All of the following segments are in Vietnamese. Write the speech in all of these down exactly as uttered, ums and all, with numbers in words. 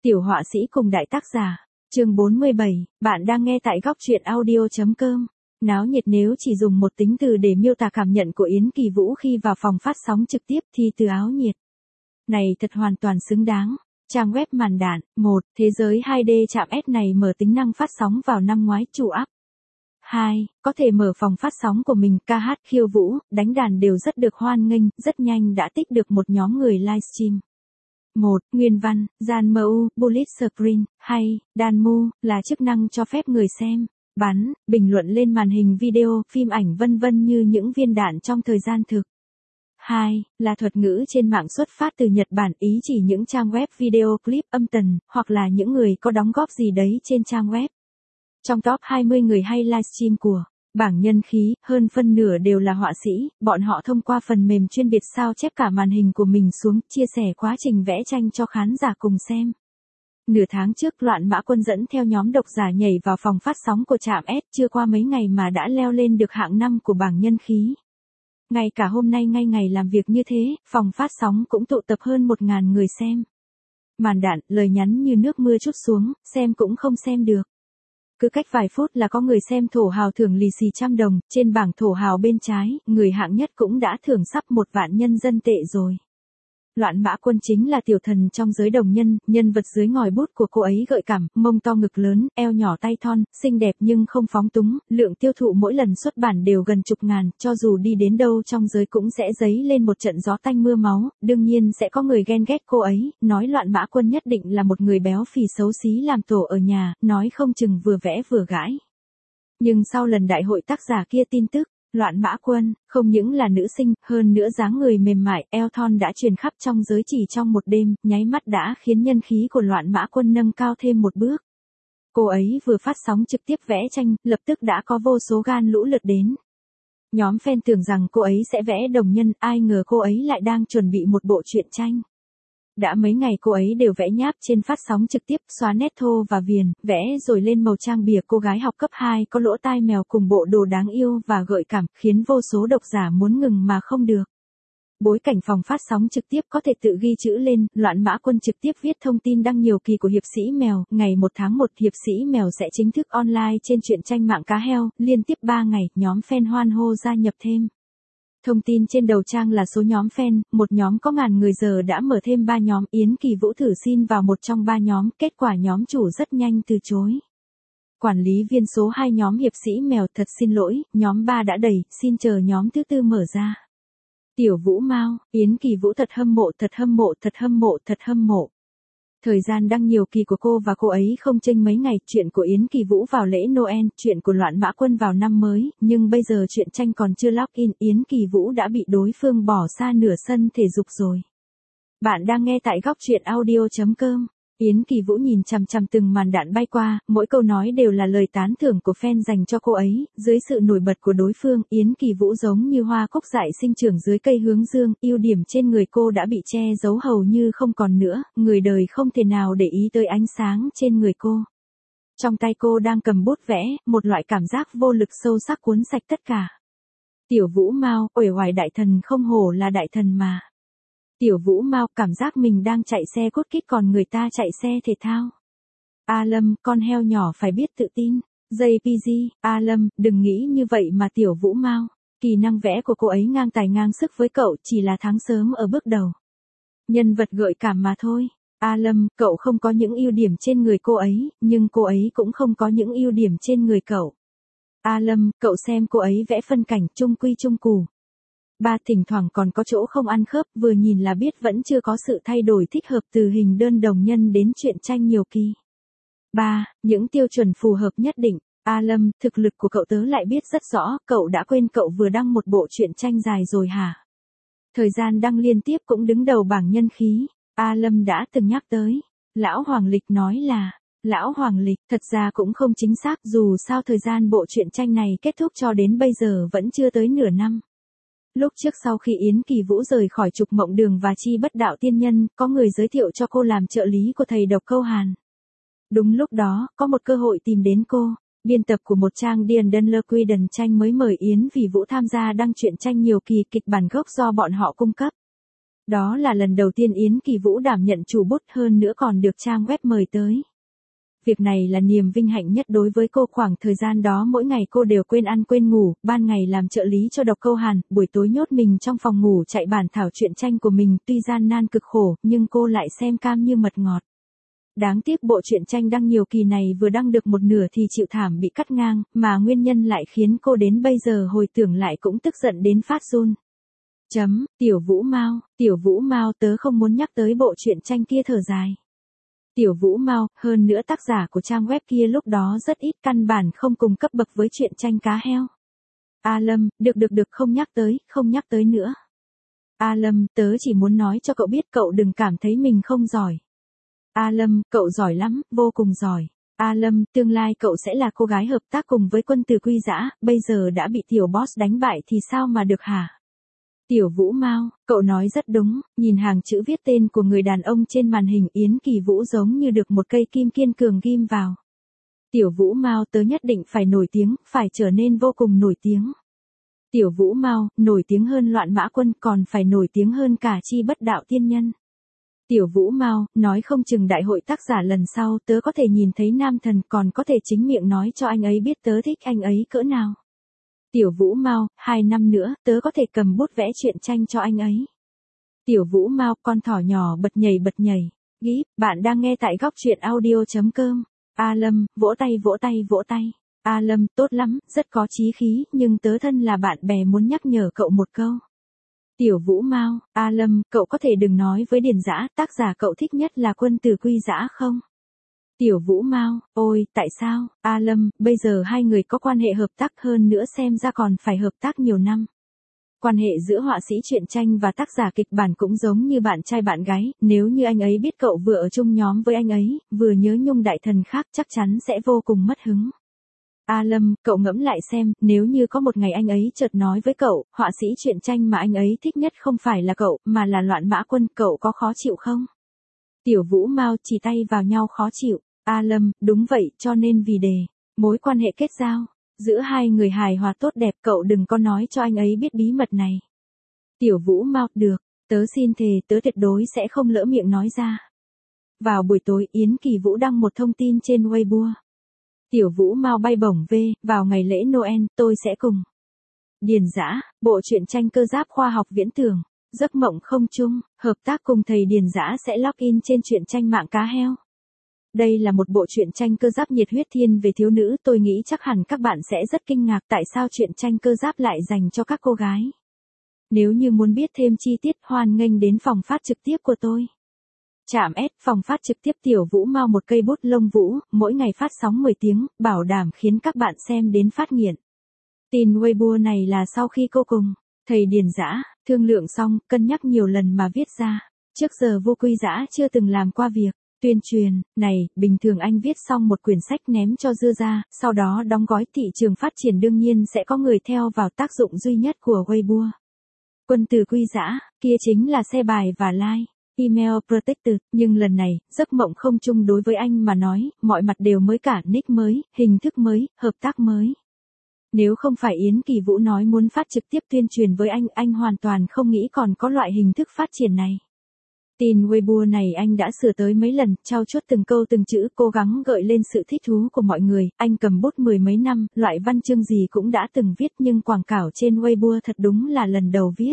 Tiểu họa sĩ cùng đại tác giả, chương bốn mươi bảy, bạn đang nghe tại góc truyện audio.com. Náo nhiệt nếu chỉ dùng một tính từ để miêu tả cảm nhận của Yến Kỳ Vũ khi vào phòng phát sóng trực tiếp thì từ áo nhiệt này thật hoàn toàn xứng đáng. Trang web màn đạn, một, thế giới hai D chạm S này mở tính năng phát sóng vào năm ngoái chủ áp. hai, có thể mở phòng phát sóng của mình, ca hát, khiêu vũ, đánh đàn đều rất được hoan nghênh, rất nhanh đã tích được một nhóm người livestream. một. Nguyên văn, Gian em u, Bullet Screen, hay, đàn mu, là chức năng cho phép người xem, bắn, bình luận lên màn hình video, phim ảnh vân vân như những viên đạn trong thời gian thực. hai. Là thuật ngữ trên mạng xuất phát từ Nhật Bản, ý chỉ những trang web video clip âm tần, hoặc là những người có đóng góp gì đấy trên trang web. Trong top hai mươi người hay livestream của bảng nhân khí, hơn phân nửa đều là họa sĩ, bọn họ thông qua phần mềm chuyên biệt sao chép cả màn hình của mình xuống, chia sẻ quá trình vẽ tranh cho khán giả cùng xem. Nửa tháng trước, Loạn Mã Quân dẫn theo nhóm độc giả nhảy vào phòng phát sóng của trạm S, chưa qua mấy ngày mà đã leo lên được hạng năm của bảng nhân khí. Ngay cả hôm nay ngay ngày làm việc như thế, phòng phát sóng cũng tụ tập hơn một nghìn người xem. Màn đạn, lời nhắn như nước mưa trút xuống, xem cũng không xem được. Cứ cách vài phút là có người xem thổ hào thưởng lì xì trăm đồng, trên bảng thổ hào bên trái, người hạng nhất cũng đã thưởng sắp một vạn nhân dân tệ rồi. Loạn Mã Quân chính là tiểu thần trong giới đồng nhân, nhân vật dưới ngòi bút của cô ấy gợi cảm, mông to ngực lớn, eo nhỏ tay thon, xinh đẹp nhưng không phóng túng, lượng tiêu thụ mỗi lần xuất bản đều gần chục ngàn, cho dù đi đến đâu trong giới cũng sẽ dấy lên một trận gió tanh mưa máu, đương nhiên sẽ có người ghen ghét cô ấy, nói Loạn Mã Quân nhất định là một người béo phì xấu xí làm tổ ở nhà, nói không chừng vừa vẽ vừa gãi. Nhưng sau lần đại hội tác giả kia tin tức, Loạn Mã Quân, không những là nữ sinh, hơn nữa dáng người mềm mại, eo thon đã truyền khắp trong giới chỉ trong một đêm, nháy mắt đã khiến nhân khí của Loạn Mã Quân nâng cao thêm một bước. Cô ấy vừa phát sóng trực tiếp vẽ tranh, lập tức đã có vô số gan lũ lượt đến. Nhóm fan tưởng rằng cô ấy sẽ vẽ đồng nhân, ai ngờ cô ấy lại đang chuẩn bị một bộ truyện tranh. Đã mấy ngày cô ấy đều vẽ nháp trên phát sóng trực tiếp, xóa nét thô và viền, vẽ rồi lên màu trang bìa cô gái học cấp hai có lỗ tai mèo cùng bộ đồ đáng yêu và gợi cảm, khiến vô số độc giả muốn ngừng mà không được. Bối cảnh phòng phát sóng trực tiếp có thể tự ghi chữ lên, Loạn Mã Quân trực tiếp viết thông tin đăng nhiều kỳ của Hiệp sĩ Mèo, ngày một tháng một Hiệp sĩ Mèo sẽ chính thức online trên truyện tranh mạng cá heo, liên tiếp ba ngày, nhóm fan hoan hô gia nhập thêm. Thông tin trên đầu trang là số nhóm fan, một nhóm có ngàn người giờ đã mở thêm ba nhóm, Yến Kỳ Vũ thử xin vào một trong ba nhóm, kết quả nhóm chủ rất nhanh từ chối. Quản lý viên số hai nhóm Hiệp sĩ Mèo, thật xin lỗi, nhóm ba đã đầy, xin chờ nhóm thứ tư mở ra. Tiểu Vũ Mao, Yến Kỳ Vũ thật hâm mộ, thật hâm mộ, thật hâm mộ, thật hâm mộ. Thời gian đăng nhiều kỳ của cô và cô ấy không chênh mấy ngày, chuyện của Yến Kỳ Vũ vào lễ Noel, chuyện của Loạn Mã Quân vào năm mới, nhưng bây giờ chuyện tranh còn chưa log in, Yến Kỳ Vũ đã bị đối phương bỏ xa nửa sân thể dục rồi. Bạn đang nghe tại góc truyện audio.com. Yến Kỳ Vũ nhìn chằm chằm từng màn đạn bay qua, mỗi câu nói đều là lời tán thưởng của fan dành cho cô ấy, dưới sự nổi bật của đối phương, Yến Kỳ Vũ giống như hoa cúc dại sinh trưởng dưới cây hướng dương, ưu điểm trên người cô đã bị che giấu hầu như không còn nữa, người đời không thể nào để ý tới ánh sáng trên người cô. Trong tay cô đang cầm bút vẽ, một loại cảm giác vô lực sâu sắc cuốn sạch tất cả. Tiểu Vũ Mao, uể oải đại thần không hổ là đại thần mà. Tiểu Vũ Mao cảm giác mình đang chạy xe cốt kít còn người ta chạy xe thể thao. A Lâm, con heo nhỏ phải biết tự tin. gi pê giê, A Lâm, đừng nghĩ như vậy mà Tiểu Vũ Mao. Kỹ năng vẽ của cô ấy ngang tài ngang sức với cậu, chỉ là tháng sớm ở bước đầu. Nhân vật gợi cảm mà thôi. A Lâm, cậu không có những ưu điểm trên người cô ấy, nhưng cô ấy cũng không có những ưu điểm trên người cậu. A Lâm, cậu xem cô ấy vẽ phân cảnh chung quy chung củ. Ba, thỉnh thoảng còn có chỗ không ăn khớp, vừa nhìn là biết vẫn chưa có sự thay đổi thích hợp từ hình đơn đồng nhân đến truyện tranh nhiều kỳ. Ba, những tiêu chuẩn phù hợp nhất định. A Lâm, thực lực của cậu tớ lại biết rất rõ, cậu đã quên cậu vừa đăng một bộ truyện tranh dài rồi hả? Thời gian đăng liên tiếp cũng đứng đầu bảng nhân khí. A Lâm đã từng nhắc tới. Lão Hoàng Lịch nói là, Lão Hoàng Lịch, thật ra cũng không chính xác, dù sao thời gian bộ truyện tranh này kết thúc cho đến bây giờ vẫn chưa tới nửa năm. Lúc trước sau khi Yến Kỳ Vũ rời khỏi Trục Mộng Đường và Chi Bất Đạo Tiên Nhân, có người giới thiệu cho cô làm trợ lý của thầy độc câu Hàn. Đúng lúc đó, có một cơ hội tìm đến cô. Biên tập của một trang Điền Đơn Lơ Quy Đần Tranh mới mời Yến Kỳ Vũ tham gia đăng truyện tranh nhiều kỳ, kịch bản gốc do bọn họ cung cấp. Đó là lần đầu tiên Yến Kỳ Vũ đảm nhận chủ bút, hơn nữa còn được trang web mời tới. Việc này là niềm vinh hạnh nhất đối với cô. Khoảng thời gian đó mỗi ngày cô đều quên ăn quên ngủ, ban ngày làm trợ lý cho Độc Câu Hàn, buổi tối nhốt mình trong phòng ngủ chạy bản thảo truyện tranh của mình. Tuy gian nan cực khổ, nhưng cô lại xem cam như mật ngọt. Đáng tiếc bộ truyện tranh đăng nhiều kỳ này vừa đăng được một nửa thì chịu thảm bị cắt ngang, mà nguyên nhân lại khiến cô đến bây giờ hồi tưởng lại cũng tức giận đến phát run. Chấm, Tiểu Vũ Mao, Tiểu Vũ Mao, tớ không muốn nhắc tới bộ truyện tranh kia, thở dài. Tiểu Vũ Mao, hơn nữa tác giả của trang web kia lúc đó rất ít, căn bản không cùng cấp bậc với truyện tranh cá heo. A Lâm, được được được, không nhắc tới, không nhắc tới nữa. A Lâm, tớ chỉ muốn nói cho cậu biết cậu đừng cảm thấy mình không giỏi. A Lâm, cậu giỏi lắm, vô cùng giỏi. A Lâm, tương lai cậu sẽ là cô gái hợp tác cùng với Quân Tử Quy Dã, bây giờ đã bị tiểu boss đánh bại thì sao mà được hả? Tiểu Vũ Mao, cậu nói rất đúng, nhìn hàng chữ viết tên của người đàn ông trên màn hình, Yến Kỳ Vũ giống như được một cây kim kiên cường ghim vào. Tiểu Vũ Mao, tớ nhất định phải nổi tiếng, phải trở nên vô cùng nổi tiếng. Tiểu Vũ Mao, nổi tiếng hơn Loạn Mã Quân, còn phải nổi tiếng hơn cả Chi Bất Đạo Tiên Nhân. Tiểu Vũ Mao, nói không chừng đại hội tác giả lần sau tớ có thể nhìn thấy nam thần, còn có thể chính miệng nói cho anh ấy biết tớ thích anh ấy cỡ nào. Tiểu Vũ Mao, hai năm nữa tớ có thể cầm bút vẽ truyện tranh cho anh ấy. Tiểu Vũ Mao, con thỏ nhỏ bật nhảy bật nhảy. Ghi, bạn đang nghe tại góc truyện audio chấm com. A Lâm, vỗ tay vỗ tay vỗ tay. A Lâm, tốt lắm, rất có chí khí, nhưng tớ thân là bạn bè muốn nhắc nhở cậu một câu. Tiểu Vũ Mao, A Lâm, cậu có thể đừng nói với Điền Dã, tác giả cậu thích nhất là Quân Tử Quy Dã không? Tiểu Vũ Mao, ôi, tại sao? A Lâm, bây giờ hai người có quan hệ hợp tác, hơn nữa xem ra còn phải hợp tác nhiều năm. Quan hệ giữa họa sĩ truyện tranh và tác giả kịch bản cũng giống như bạn trai bạn gái, nếu như anh ấy biết cậu vừa ở chung nhóm với anh ấy, vừa nhớ nhung đại thần khác, chắc chắn sẽ vô cùng mất hứng. A Lâm, cậu ngẫm lại xem, nếu như có một ngày anh ấy chợt nói với cậu, họa sĩ truyện tranh mà anh ấy thích nhất không phải là cậu, mà là Loạn Mã Quân, cậu có khó chịu không? Tiểu Vũ Mao, chỉ tay vào nhau khó chịu. A Lâm, đúng vậy, cho nên vì đề mối quan hệ kết giao giữa hai người hài hòa tốt đẹp, cậu đừng có nói cho anh ấy biết bí mật này. Tiểu Vũ Mao, được, tớ xin thề, tớ tuyệt đối sẽ không lỡ miệng nói ra. Vào buổi tối, Yến Kỳ Vũ đăng một thông tin trên Weibo. Tiểu Vũ Mao bay bổng về, vào ngày lễ Noel, tôi sẽ cùng Điền Dã, bộ truyện tranh cơ giáp khoa học viễn tưởng, giấc mộng không chung, hợp tác cùng thầy Điền Dã sẽ login trên truyện tranh mạng cá heo. Đây là một bộ truyện tranh cơ giáp nhiệt huyết thiên về thiếu nữ, tôi nghĩ chắc hẳn các bạn sẽ rất kinh ngạc tại sao truyện tranh cơ giáp lại dành cho các cô gái. Nếu như muốn biết thêm chi tiết, hoan nghênh đến phòng phát trực tiếp của tôi. Chạm S, phòng phát trực tiếp Tiểu Vũ Mao, một cây bút lông vũ, mỗi ngày phát sóng mười tiếng, bảo đảm khiến các bạn xem đến phát nghiện. Tin Weibo này là sau khi cô cùng thầy Điền Dã thương lượng xong, cân nhắc nhiều lần mà viết ra. Trước giờ Vô Quy Dã chưa từng làm qua việc tuyên truyền này, bình thường anh viết xong một quyển sách ném cho dưa ra, sau đó đóng gói, thị trường phát triển đương nhiên sẽ có người theo vào, tác dụng duy nhất của Weibo. Quân Tử Quy Dã, kia chính là xe bài và like. Email protected, nhưng lần này, giấc mộng không chung đối với anh mà nói, mọi mặt đều mới cả, nick mới, hình thức mới, hợp tác mới. Nếu không phải Yến Kỳ Vũ nói muốn phát trực tiếp tuyên truyền với anh, anh hoàn toàn không nghĩ còn có loại hình thức phát triển này. Tin Weibo này anh đã sửa tới mấy lần, trau chuốt từng câu từng chữ, cố gắng gợi lên sự thích thú của mọi người. Anh cầm bút mười mấy năm, loại văn chương gì cũng đã từng viết, nhưng quảng cáo trên Weibo thật đúng là lần đầu viết.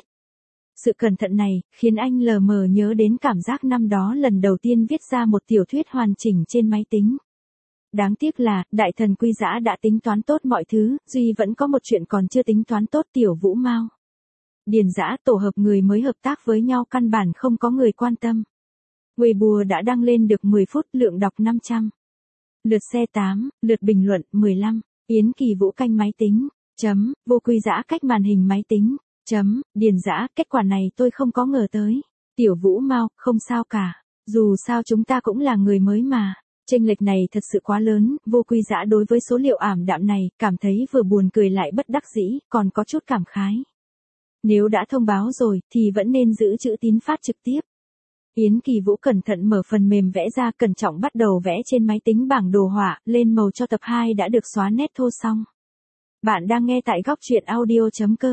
Sự cẩn thận này, khiến anh lờ mờ nhớ đến cảm giác năm đó lần đầu tiên viết ra một tiểu thuyết hoàn chỉnh trên máy tính. Đáng tiếc là, đại thần Quy Dã đã tính toán tốt mọi thứ, duy vẫn có một chuyện còn chưa tính toán tốt, Tiểu Vũ Mao. Điền Dã tổ hợp người mới hợp tác với nhau căn bản không có người quan tâm. Weibo đã đăng lên được mười phút, lượng đọc năm trăm. Lượt xe tám, lượt bình luận mười lăm. Yến Kỳ Vũ canh máy tính. Chấm, Vô Quy Dã cách màn hình máy tính. Chấm, Điền Dã, kết quả này tôi không có ngờ tới. Tiểu Vũ Mao, không sao cả. Dù sao chúng ta cũng là người mới mà. Chênh lệch này thật sự quá lớn, Vô Quy Dã đối với số liệu ảm đạm này, cảm thấy vừa buồn cười lại bất đắc dĩ, còn có chút cảm khái. Nếu đã thông báo rồi, thì vẫn nên giữ chữ tín phát trực tiếp. Yến Kỳ Vũ cẩn thận mở phần mềm vẽ ra, cẩn trọng bắt đầu vẽ trên máy tính bảng đồ họa, lên màu cho tập hai đã được xóa nét thô xong. Bạn đang nghe tại góc truyện audio chấm com.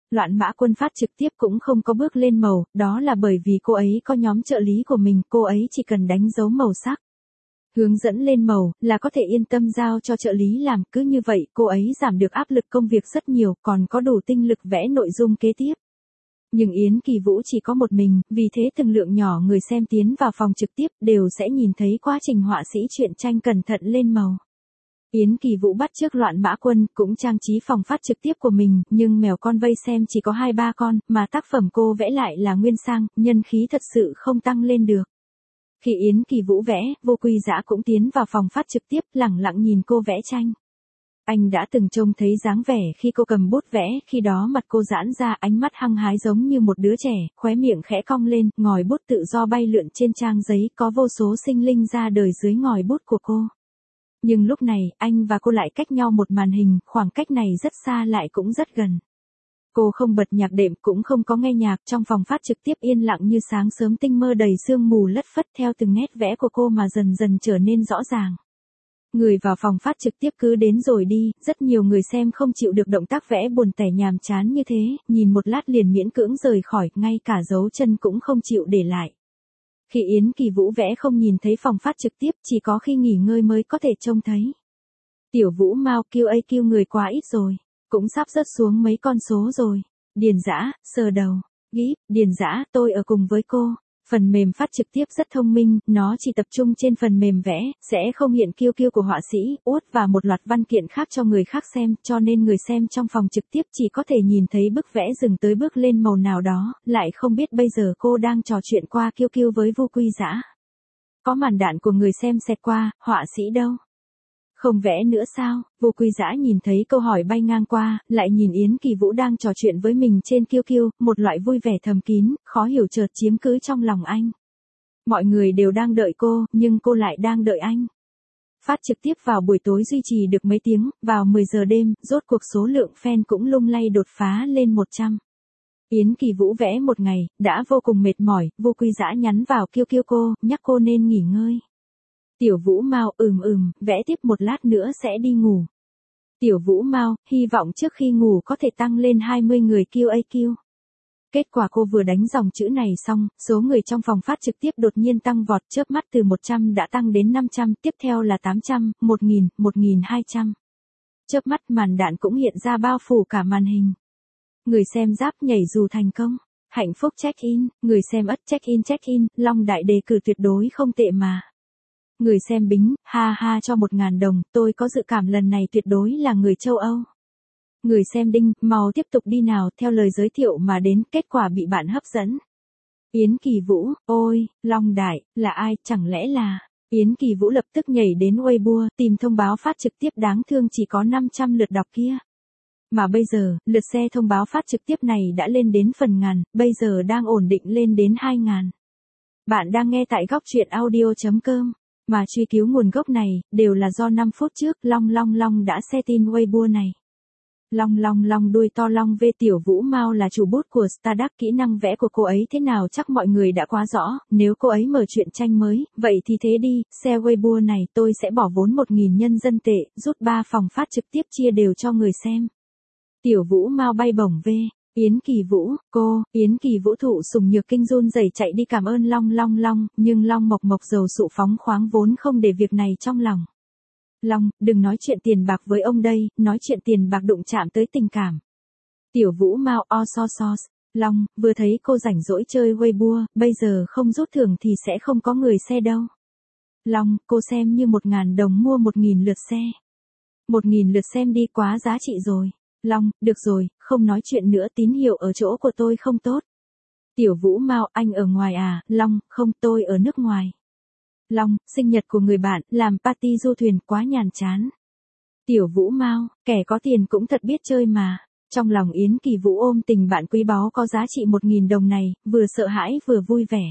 Loạn mã quân phát trực tiếp cũng không có bước lên màu, đó là bởi vì cô ấy có nhóm trợ lý của mình, cô ấy chỉ cần đánh dấu màu sắc. Hướng dẫn lên màu, là có thể yên tâm giao cho trợ lý làm, cứ như vậy cô ấy giảm được áp lực công việc rất nhiều, còn có đủ tinh lực vẽ nội dung kế tiếp. Nhưng Yến Kỳ Vũ chỉ có một mình, vì thế từng lượng nhỏ người xem tiến vào phòng trực tiếp đều sẽ nhìn thấy quá trình họa sĩ truyện tranh cẩn thận lên màu. Yến Kỳ Vũ bắt chước Loạn Mã Quân cũng trang trí phòng phát trực tiếp của mình, nhưng mèo con vây xem chỉ có hai ba con, mà tác phẩm cô vẽ lại là nguyên sang, nhân khí thật sự không tăng lên được. Khi Yến Kỳ Vũ vẽ, Vô Quy Dã cũng tiến vào phòng phát trực tiếp, lẳng lặng nhìn cô vẽ tranh. Anh đã từng trông thấy dáng vẻ khi cô cầm bút vẽ, khi đó mặt cô giãn ra, ánh mắt hăng hái giống như một đứa trẻ, khóe miệng khẽ cong lên, ngòi bút tự do bay lượn trên trang giấy, có vô số sinh linh ra đời dưới ngòi bút của cô. Nhưng lúc này, anh và cô lại cách nhau một màn hình, khoảng cách này rất xa lại cũng rất gần. Cô không bật nhạc đệm cũng không có nghe nhạc, trong phòng phát trực tiếp yên lặng như sáng sớm tinh mơ đầy sương mù lất phất theo từng nét vẽ của cô mà dần dần trở nên rõ ràng. Người vào phòng phát trực tiếp cứ đến rồi đi, rất nhiều người xem không chịu được động tác vẽ buồn tẻ nhàm chán như thế, nhìn một lát liền miễn cưỡng rời khỏi, ngay cả dấu chân cũng không chịu để lại. Khi Yến Kỳ Vũ vẽ không nhìn thấy phòng phát trực tiếp, chỉ có khi nghỉ ngơi mới có thể trông thấy. Tiểu Vũ Mao Q A Q người quá ít rồi, cũng sắp rớt xuống mấy con số rồi. Điền Dã, sờ đầu, gíp, Điền Dã, tôi ở cùng với cô. Phần mềm phát trực tiếp rất thông minh, nó chỉ tập trung trên phần mềm vẽ, sẽ không hiện Q Q của họa sĩ, út và một loạt văn kiện khác cho người khác xem, cho nên người xem trong phòng trực tiếp chỉ có thể nhìn thấy bức vẽ dừng tới bước lên màu nào đó, lại không biết bây giờ cô đang trò chuyện qua Q Q với Vô Quy Dã. Có màn đạn của người xem xẹt qua, họa sĩ đâu? Không vẽ nữa sao? Vô Quy Dã nhìn thấy câu hỏi bay ngang qua, lại nhìn Yến Kỳ Vũ đang trò chuyện với mình trên Q Q, một loại vui vẻ thầm kín, khó hiểu chợt chiếm cứ trong lòng anh. Mọi người đều đang đợi cô, nhưng cô lại đang đợi anh. Phát trực tiếp vào buổi tối duy trì được mấy tiếng, vào mười giờ đêm, rốt cuộc số lượng fan cũng lung lay đột phá lên một trăm. Yến Kỳ Vũ vẽ một ngày, đã vô cùng mệt mỏi, Vô Quy Dã nhắn vào Q Q cô, nhắc cô nên nghỉ ngơi. Tiểu Vũ Mao, ừm ừm, vẽ tiếp một lát nữa sẽ đi ngủ. Tiểu Vũ Mao, hy vọng trước khi ngủ có thể tăng lên hai mươi người Q A Q. Kết quả cô vừa đánh dòng chữ này xong, số người trong phòng phát trực tiếp đột nhiên tăng vọt, chớp mắt từ một trăm đã tăng đến năm trăm, tiếp theo là tám trăm, một nghìn, một nghìn hai trăm. Chớp mắt màn đạn cũng hiện ra bao phủ cả màn hình. Người xem giáp nhảy dù thành công. Hạnh phúc check-in, người xem ất check-in check-in, Long Đại đề cử tuyệt đối không tệ mà. Người xem bính, ha ha cho một ngàn đồng, tôi có dự cảm lần này tuyệt đối là người châu Âu. Người xem đinh, mau tiếp tục đi nào, theo lời giới thiệu mà đến, kết quả bị bạn hấp dẫn. Yến Kỳ Vũ, ôi, Long Đại, là ai, chẳng lẽ là... Yến Kỳ Vũ lập tức nhảy đến Weibo, tìm thông báo phát trực tiếp đáng thương chỉ có năm trăm lượt đọc kia. Mà bây giờ, lượt xe thông báo phát trực tiếp này đã lên đến phần ngàn, bây giờ đang ổn định lên đến hai ngàn. Bạn đang nghe tại góc truyện audio chấm com. Mà truy cứu nguồn gốc này, đều là do năm phút trước, Long Long Long đã xe tin Weibo này. Long Long Long đuôi to Long V Tiểu Vũ Mao là chủ bút của Starduck, kỹ năng vẽ của cô ấy thế nào chắc mọi người đã quá rõ, nếu cô ấy mở truyện tranh mới, vậy thì thế đi, xe Weibo này tôi sẽ bỏ vốn một nghìn nhân dân tệ, rút ba phòng phát trực tiếp chia đều cho người xem. Tiểu Vũ Mao bay bổng V. Yến Kỳ Vũ, cô, Yến Kỳ Vũ thụ sùng nhược kinh run rẩy chạy đi cảm ơn Long Long Long, nhưng Long Mộc Mộc dầu sụ phóng khoáng vốn không để việc này trong lòng. Long, đừng nói chuyện tiền bạc với ông đây, nói chuyện tiền bạc đụng chạm tới tình cảm. Tiểu Vũ Mao o so so, Long, vừa thấy cô rảnh rỗi chơi Weibo, bây giờ không rút thưởng thì sẽ không có người xe đâu. Long, cô xem như một ngàn đồng mua một nghìn lượt xe. Một nghìn lượt xem đi quá giá trị rồi. Long, được rồi, không nói chuyện nữa, tín hiệu ở chỗ của tôi không tốt. Tiểu Vũ Mao, anh ở ngoài à? Long, không, tôi ở nước ngoài. Long, sinh nhật của người bạn, làm party du thuyền quá nhàm chán. Tiểu Vũ Mao, kẻ có tiền cũng thật biết chơi mà. Trong lòng Yến Kỳ Vũ ôm tình bạn quý báu có giá trị một nghìn đồng này, vừa sợ hãi vừa vui vẻ.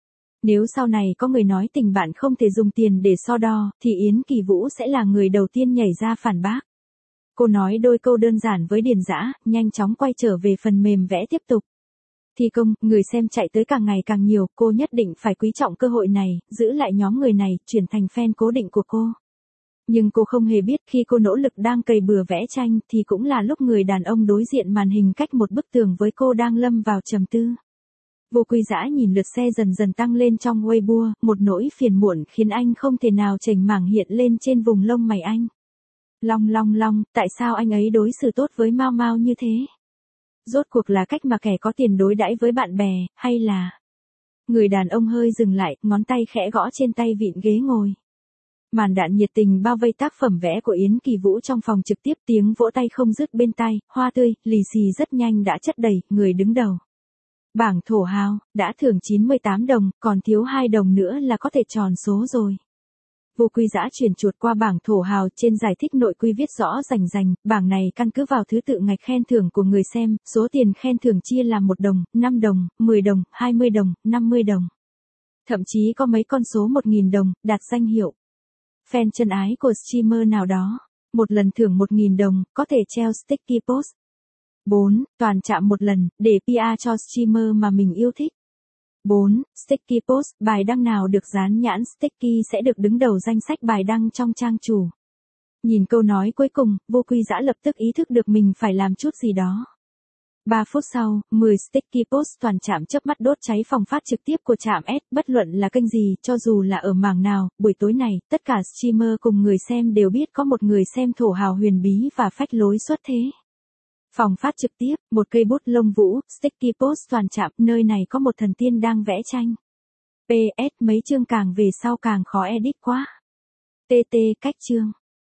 Nếu sau này có người nói tình bạn không thể dùng tiền để so đo, thì Yến Kỳ Vũ sẽ là người đầu tiên nhảy ra phản bác. Cô nói đôi câu đơn giản với Điền Dã, nhanh chóng quay trở về phần mềm vẽ tiếp tục. Thi công, người xem chạy tới càng ngày càng nhiều, cô nhất định phải quý trọng cơ hội này, giữ lại nhóm người này, chuyển thành fan cố định của cô. Nhưng cô không hề biết khi cô nỗ lực đang cày bừa vẽ tranh thì cũng là lúc người đàn ông đối diện màn hình cách một bức tường với cô đang lâm vào trầm tư. Vô Quy Dã nhìn lượt xe dần dần tăng lên trong Weibo, một nỗi phiền muộn khiến anh không thể nào chểnh mảng hiện lên trên vùng lông mày anh. Long long long, tại sao anh ấy đối xử tốt với Mao Mao như thế? Rốt cuộc là cách mà kẻ có tiền đối đãi với bạn bè, hay là... Người đàn ông hơi dừng lại, ngón tay khẽ gõ trên tay vịn ghế ngồi. Màn đạn nhiệt tình bao vây tác phẩm vẽ của Yến Kỳ Vũ trong phòng trực tiếp, tiếng vỗ tay không dứt bên tai, hoa tươi, lì xì rất nhanh đã chất đầy, người đứng đầu. Bảng thổ hào, đã thưởng chín mươi tám đồng, còn thiếu hai đồng nữa là có thể tròn số rồi. Vô Quy Dã chuyển chuột qua bảng thổ hào, trên giải thích nội quy viết rõ rành rành, bảng này căn cứ vào thứ tự ngạch khen thưởng của người xem, số tiền khen thưởng chia làm một đồng, năm đồng, mười đồng, hai mươi đồng, năm mươi đồng. Thậm chí có mấy con số một nghìn đồng, đạt danh hiệu fan chân ái của streamer nào đó. Một lần thưởng một nghìn đồng, có thể treo sticky post. bốn. Toàn chạm một lần, để pê e cho streamer mà mình yêu thích. bốn. Sticky post, bài đăng nào được dán nhãn sticky sẽ được đứng đầu danh sách bài đăng trong trang chủ. Nhìn câu nói cuối cùng, Vô Quy Dã lập tức ý thức được mình phải làm chút gì đó. ba phút sau, mười sticky post toàn chạm chớp mắt đốt cháy phòng phát trực tiếp của Trạm S, bất luận là kênh gì, cho dù là ở mảng nào, buổi tối này, tất cả streamer cùng người xem đều biết có một người xem thổ hào huyền bí và phách lối xuất thế. Phòng phát trực tiếp, một cây bút lông vũ, sticky post toàn chạm, nơi này có một thần tiên đang vẽ tranh. pê ét mấy chương càng về sau càng khó edit quá. tê tê cách chương.